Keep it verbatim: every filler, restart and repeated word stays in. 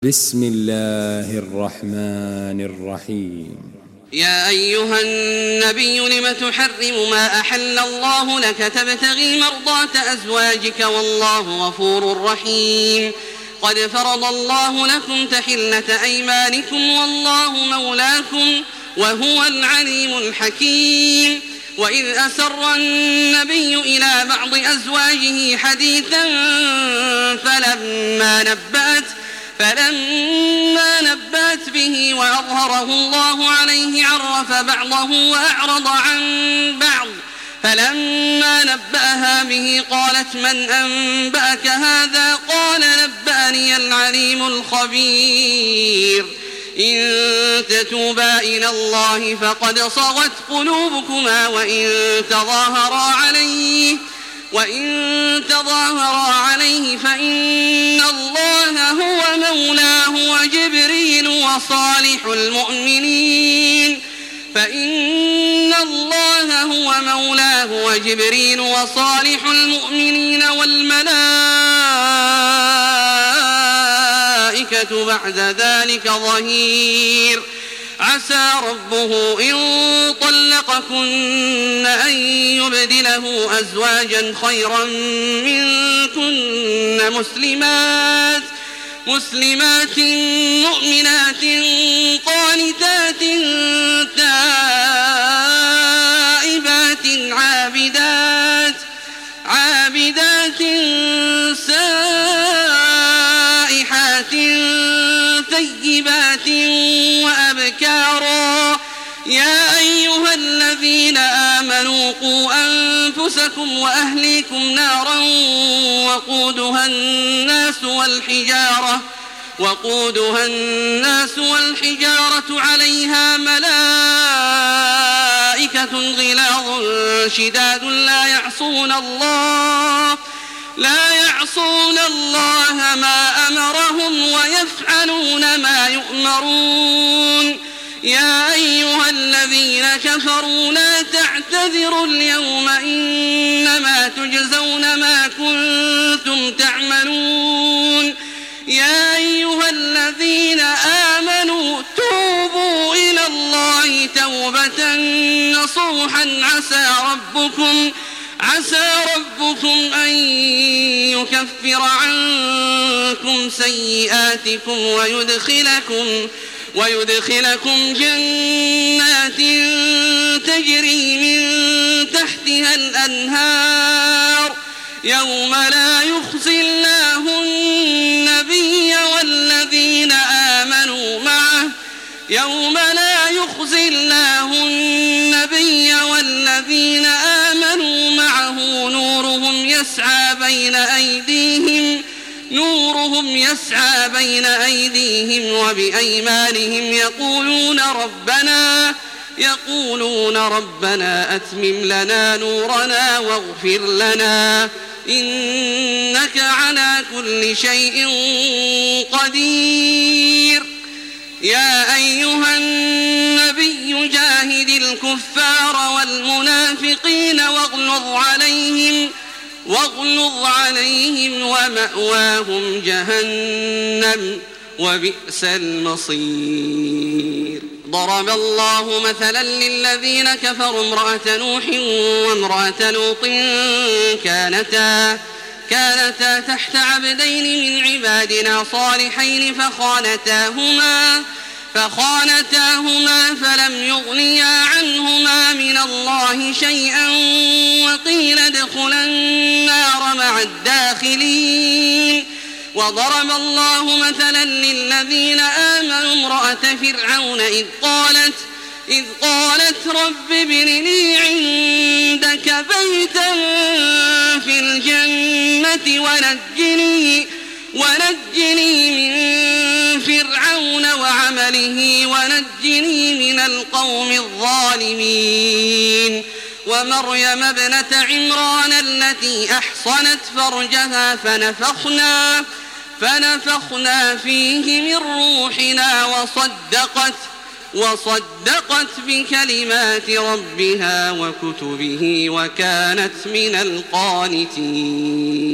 بسم الله الرحمن الرحيم. يا أيها النبي لم تحرم ما أحل الله لك تبتغي مرضات أزواجك والله غفور رحيم. قد فرض الله لكم تحلة أيمانكم والله مولاكم وهو العليم الحكيم. وإذ أسر النبي إلى بعض أزواجه حديثا فلما نبأت فلما نبأت به وأظهره الله عليه عرف بعضه وأعرض عن بعض. فلما نبأها به قالت من أنبأك هذا؟ قال نبأني العليم الخبير. إن تتوبا إلى الله فقد صغت قلوبكما وإن تظاهرا عليه وإن تظاهرا عليه فإن الله هو مولاه وجبريل وصالح المؤمنين فإن الله هو مولاه وجبريل وصالح المؤمنين والملائكة بعد ذلك ظهير. عسى ربه إن طلقكن أن يبدله أزواجا خيرا منكن مسلمات مسلمات مؤمنات قانتات تائبات عابدات عابدات سائحات ثيبات وأبكارا. يا أيها الذين آمنوا قوا أنفسكم وأهليكم نارا وقودها الناس والحجارة وقودها الناس والحجارة عليها ملائكة غلاظ شداد لا يعصون الله لا يعصون الله ما أمرهم ويفعلون ما يؤمرون. يا أيها الذين كفروا لا تعتذروا اليوم إنما تجزون ما كنتم تعملون. يا أيها الذين آمنوا توبوا إلى الله توبة نصوحا عسى ربكم عسى ربكم أن يكفر عنكم سيئاتكم ويدخلكم ويدخلكم جنات تجري من تحتها الأنهار يوم لا يخزي الله النبي والذين آمنوا معه يوم لا يخزي الله النبي والذين آمنوا معه نورهم يسعى بين أيديهم نورهم يسعى بين أيديهم وبأيمانهم يقولون ربنا يقولون ربنا أتمم لنا نورنا واغفر لنا إنك على كل شيء قدير. يا أيها النبي جاهد الكفار والمنافقين واغلظ عليهم واغلظ عليهم ومأواهم جهنم وبئس المصير. ضرب الله مثلا للذين كفروا امرأة نوح وامرأة لوط كانتا كانتا تحت عبدين من عبادنا صالحين فخانتاهما فخانتاهما فلم يغنيا عنهما من الله شيئا وقيل ادخلا النار مع الداخلين. وضرب الله مثلا للذين آمنوا امرأة فرعون إذ قالت إذ قالت رب ابن لي عندك بيتا في الجنة ونجني ونجني من فرعون وعمله ونجني من القوم الظالمين. ومريم ابنة عمران التي أحصنت فرجها فنفخنا فنفخنا فيه من روحنا وصدقت وصدقت بكلمات ربها وكتبه وكانت من القانتين.